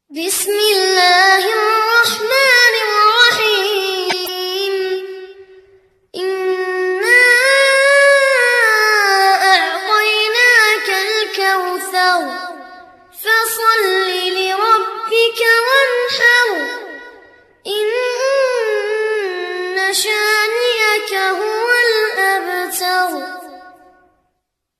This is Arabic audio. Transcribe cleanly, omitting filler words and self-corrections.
بسم الله الرحمن الرحيم إنا أعطيناك الكوثر فصل لربك وانحر إن شانئك هو الأبتر.